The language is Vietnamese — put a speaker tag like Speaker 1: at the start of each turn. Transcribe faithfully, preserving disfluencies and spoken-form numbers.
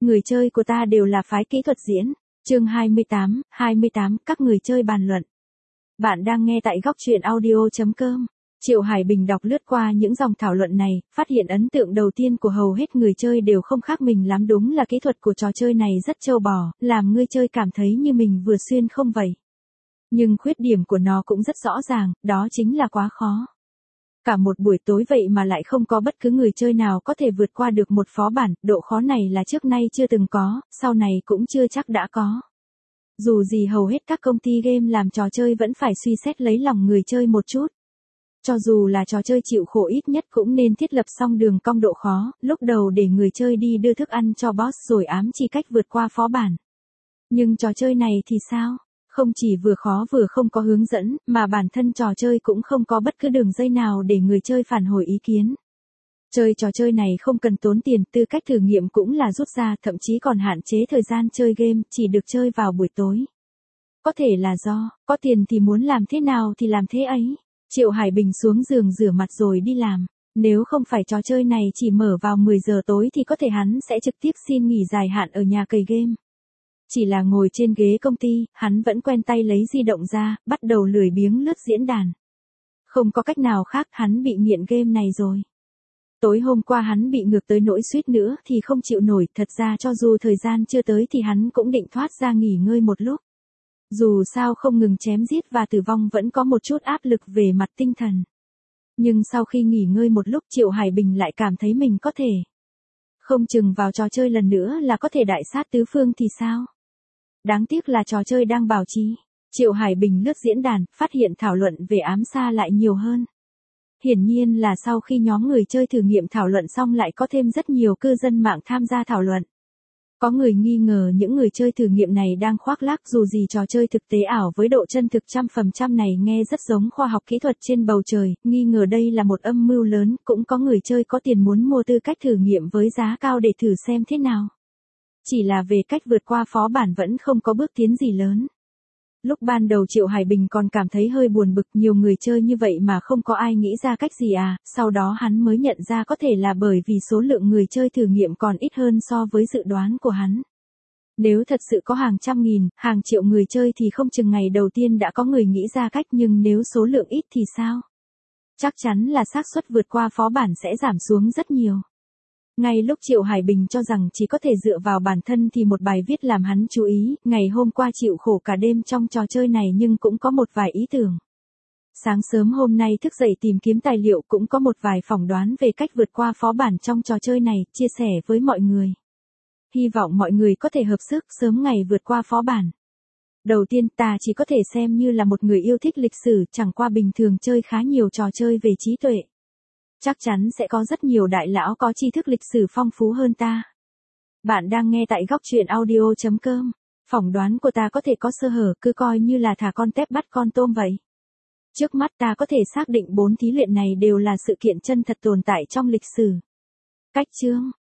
Speaker 1: Người chơi của ta đều là phái kỹ thuật diễn. Chương hai mươi tám, hai mươi tám, các người chơi bàn luận. Bạn đang nghe tại góc truyện audio chấm com. Triệu Hải Bình đọc lướt qua những dòng thảo luận này, phát hiện ấn tượng đầu tiên của hầu hết người chơi đều không khác mình lắm, đúng là kỹ thuật của trò chơi này rất trâu bò, làm người chơi cảm thấy như mình vừa xuyên không vậy. Nhưng khuyết điểm của nó cũng rất rõ ràng, đó chính là quá khó. Cả một buổi tối vậy mà lại không có bất cứ người chơi nào có thể vượt qua được một phó bản, độ khó này là trước nay chưa từng có, sau này cũng chưa chắc đã có. Dù gì hầu hết các công ty game làm trò chơi vẫn phải suy xét lấy lòng người chơi một chút. Cho dù là trò chơi chịu khổ ít nhất cũng nên thiết lập xong đường cong độ khó, lúc đầu để người chơi đi đưa thức ăn cho boss rồi ám chỉ cách vượt qua phó bản. Nhưng trò chơi này thì sao? Không chỉ vừa khó vừa không có hướng dẫn, mà bản thân trò chơi cũng không có bất cứ đường dây nào để người chơi phản hồi ý kiến. Chơi trò chơi này không cần tốn tiền, tư cách thử nghiệm cũng là rút ra, thậm chí còn hạn chế thời gian chơi game, chỉ được chơi vào buổi tối. Có thể là do, có tiền thì muốn làm thế nào thì làm thế ấy. Triệu Hải Bình xuống giường rửa mặt rồi đi làm. Nếu không phải trò chơi này chỉ mở vào mười giờ tối thì có thể hắn sẽ trực tiếp xin nghỉ dài hạn ở nhà cày game. Chỉ là ngồi trên ghế công ty, hắn vẫn quen tay lấy di động ra, bắt đầu lười biếng lướt diễn đàn. Không có cách nào khác, hắn bị nghiện game này rồi. Tối hôm qua hắn bị ngược tới nỗi suýt nữa thì không chịu nổi, thật ra cho dù thời gian chưa tới thì hắn cũng định thoát ra nghỉ ngơi một lúc. Dù sao không ngừng chém giết và tử vong vẫn có một chút áp lực về mặt tinh thần. Nhưng sau khi nghỉ ngơi một lúc Triệu Hải Bình lại cảm thấy mình có thể. Không chừng vào trò chơi lần nữa là có thể đại sát tứ phương thì sao? Đáng tiếc là trò chơi đang bảo trì. Triệu Hải Bình lướt diễn đàn, phát hiện thảo luận về ám sa lại nhiều hơn. Hiển nhiên là sau khi nhóm người chơi thử nghiệm thảo luận xong lại có thêm rất nhiều cư dân mạng tham gia thảo luận. Có người nghi ngờ những người chơi thử nghiệm này đang khoác lác, dù gì trò chơi thực tế ảo với độ chân thực trăm phần trăm này nghe rất giống khoa học kỹ thuật trên bầu trời, nghi ngờ đây là một âm mưu lớn, cũng có người chơi có tiền muốn mua tư cách thử nghiệm với giá cao để thử xem thế nào. Chỉ là về cách vượt qua phó bản vẫn không có bước tiến gì lớn. Lúc ban đầu Triệu Hải Bình còn cảm thấy hơi buồn bực, nhiều người chơi như vậy mà không có ai nghĩ ra cách gì à, sau đó hắn mới nhận ra có thể là bởi vì số lượng người chơi thử nghiệm còn ít hơn so với dự đoán của hắn. Nếu thật sự có hàng trăm nghìn, hàng triệu người chơi thì không chừng ngày đầu tiên đã có người nghĩ ra cách, nhưng nếu số lượng ít thì sao? Chắc chắn là xác suất vượt qua phó bản sẽ giảm xuống rất nhiều. Ngay lúc Triệu Hải Bình cho rằng chỉ có thể dựa vào bản thân thì một bài viết làm hắn chú ý, ngày hôm qua chịu khổ cả đêm trong trò chơi này nhưng cũng có một vài ý tưởng. Sáng sớm hôm nay thức dậy tìm kiếm tài liệu cũng có một vài phỏng đoán về cách vượt qua phó bản trong trò chơi này, chia sẻ với mọi người. Hy vọng mọi người có thể hợp sức sớm ngày vượt qua phó bản. Đầu tiên ta chỉ có thể xem như là một người yêu thích lịch sử, chẳng qua bình thường chơi khá nhiều trò chơi về trí tuệ. Chắc chắn sẽ có rất nhiều đại lão có tri thức lịch sử phong phú hơn ta. Bạn đang nghe tại góc truyện audio chấm com. Phỏng đoán của ta có thể có sơ hở, cứ coi như là thả con tép bắt con tôm vậy. Trước mắt ta có thể xác định bốn thí luyện này đều là sự kiện chân thật tồn tại trong lịch sử. Cách chương.